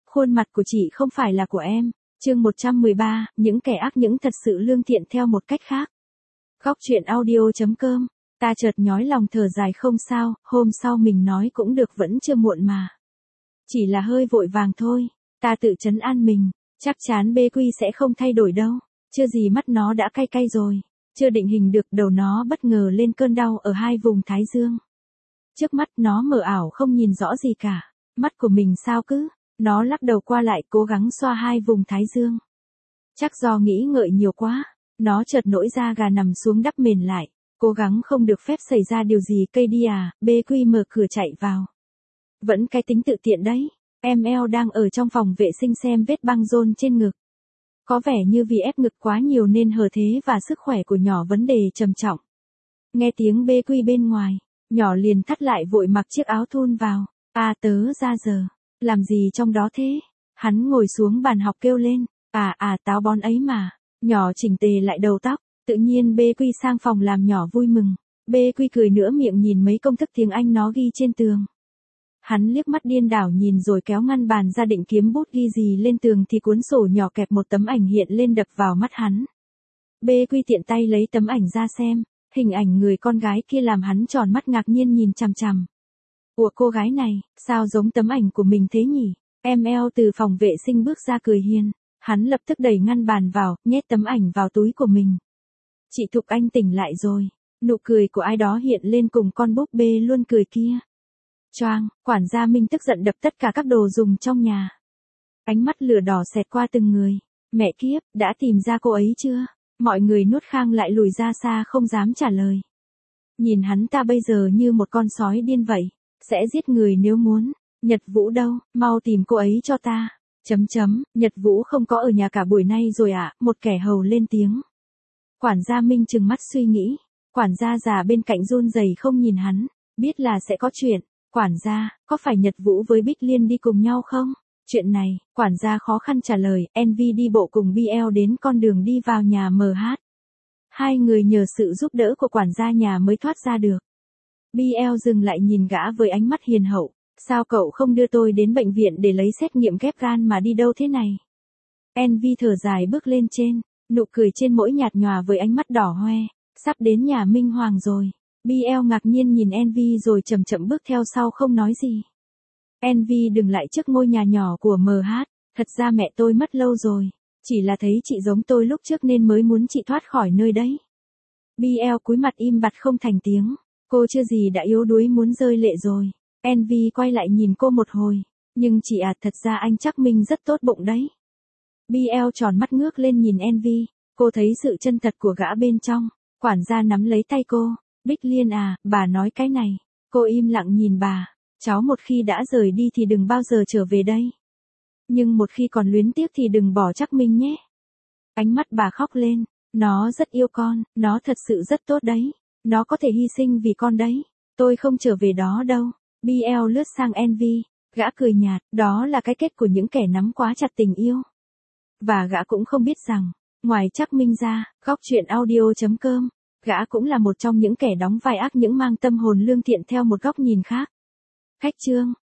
Khuôn mặt của chị không phải là của em. Chương 113, những kẻ ác những thật sự lương thiện theo một cách khác. Góc truyện audio.com. Ta chợt nhói lòng thở dài không sao, hôm sau mình nói cũng được vẫn chưa muộn mà. Chỉ là hơi vội vàng thôi. Ta tự trấn an mình, chắc chắn BQ sẽ không thay đổi đâu. Chưa gì mắt nó đã cay cay rồi. Chưa định hình được đầu nó bất ngờ lên cơn đau ở hai vùng thái dương. Trước mắt nó mờ ảo không nhìn rõ gì cả. Mắt của mình sao cứ. Nó lắc đầu qua lại cố gắng xoa hai vùng thái dương. Chắc do nghĩ ngợi nhiều quá. Nó chợt nổi da gà nằm xuống đắp mền lại. Cố gắng không được phép xảy ra điều gì cây đi à. BQ mở cửa chạy vào. Vẫn cái tính tự tiện đấy. ML đang ở trong phòng vệ sinh xem vết băng rôn trên ngực. Có vẻ như vì ép ngực quá nhiều nên hở thế và sức khỏe của nhỏ vấn đề trầm trọng. Nghe tiếng BQ bên ngoài, nhỏ liền thắt lại vội mặc chiếc áo thun vào. À tớ ra giờ. Làm gì trong đó thế? Hắn ngồi xuống bàn học kêu lên. Táo bón ấy mà. Nhỏ chỉnh tề lại đầu tóc. Tự nhiên BQ sang phòng làm nhỏ vui mừng. BQ cười nửa miệng nhìn mấy công thức tiếng Anh nó ghi trên tường. Hắn liếc mắt điên đảo nhìn rồi kéo ngăn bàn ra định kiếm bút ghi gì lên tường thì cuốn sổ nhỏ kẹp một tấm ảnh hiện lên đập vào mắt hắn. BQ tiện tay lấy tấm ảnh ra xem. Hình ảnh người con gái kia làm hắn tròn mắt ngạc nhiên nhìn chằm chằm. Ủa cô gái này, sao giống tấm ảnh của mình thế nhỉ? ML từ phòng vệ sinh bước ra cười hiền. Hắn lập tức đẩy ngăn bàn vào, nhét tấm ảnh vào túi của mình. Chị Thục Anh tỉnh lại rồi. Nụ cười của ai đó hiện lên cùng con búp bê luôn cười kia. Choang, quản gia Minh tức giận đập tất cả các đồ dùng trong nhà. Ánh mắt lửa đỏ xẹt qua từng người. Mẹ kiếp, đã tìm ra cô ấy chưa? Mọi người nuốt khang lại lùi ra xa không dám trả lời. Nhìn hắn ta bây giờ như một con sói điên vậy. Sẽ giết người nếu muốn. Nhật Vũ đâu, mau tìm cô ấy cho ta. Nhật Vũ không có ở nhà cả buổi nay rồi ạ, một kẻ hầu lên tiếng. Quản gia Minh trừng mắt suy nghĩ. Quản gia già bên cạnh run rẩy không nhìn hắn. Biết là sẽ có chuyện. Quản gia, có phải Nhật Vũ với Bích Liên đi cùng nhau không? Chuyện này, quản gia khó khăn trả lời, NV đi bộ cùng BL đến con đường đi vào nhà MH. Hai người nhờ sự giúp đỡ của quản gia nhà mới thoát ra được. BL dừng lại nhìn gã với ánh mắt hiền hậu. Sao cậu không đưa tôi đến bệnh viện để lấy xét nghiệm ghép gan mà đi đâu thế này? NV thở dài bước lên trên, nụ cười trên mỗi nhạt nhòa với ánh mắt đỏ hoe. Sắp đến nhà Minh Hoàng rồi. BL ngạc nhiên nhìn NV rồi chậm chậm bước theo sau không nói gì. NV dừng lại trước ngôi nhà nhỏ của MH. Thật ra mẹ tôi mất lâu rồi. Chỉ là thấy chị giống tôi lúc trước nên mới muốn chị thoát khỏi nơi đấy. BL cúi mặt im bặt không thành tiếng. Cô chưa gì đã yếu đuối muốn rơi lệ rồi. NV quay lại nhìn cô một hồi. Nhưng chị thật ra anh chắc Minh rất tốt bụng đấy. BL tròn mắt ngước lên nhìn NV. Cô thấy sự chân thật của gã bên trong. Quản gia nắm lấy tay cô. Bích Liên bà nói cái này. Cô im lặng nhìn bà. Cháu một khi đã rời đi thì đừng bao giờ trở về đây. Nhưng một khi còn luyến tiếc thì đừng bỏ chắc Minh nhé. Ánh mắt bà khóc lên. Nó rất yêu con, nó thật sự rất tốt đấy. Nó có thể hy sinh vì con đấy. Tôi không trở về đó đâu. BL lướt sang NV. Gã cười nhạt, đó là cái kết của những kẻ nắm quá chặt tình yêu. Và gã cũng không biết rằng, ngoài Trác Minh ra, góc truyện audio.com, gã cũng là một trong những kẻ đóng vai ác những mang tâm hồn lương thiện theo một góc nhìn khác. Khách chương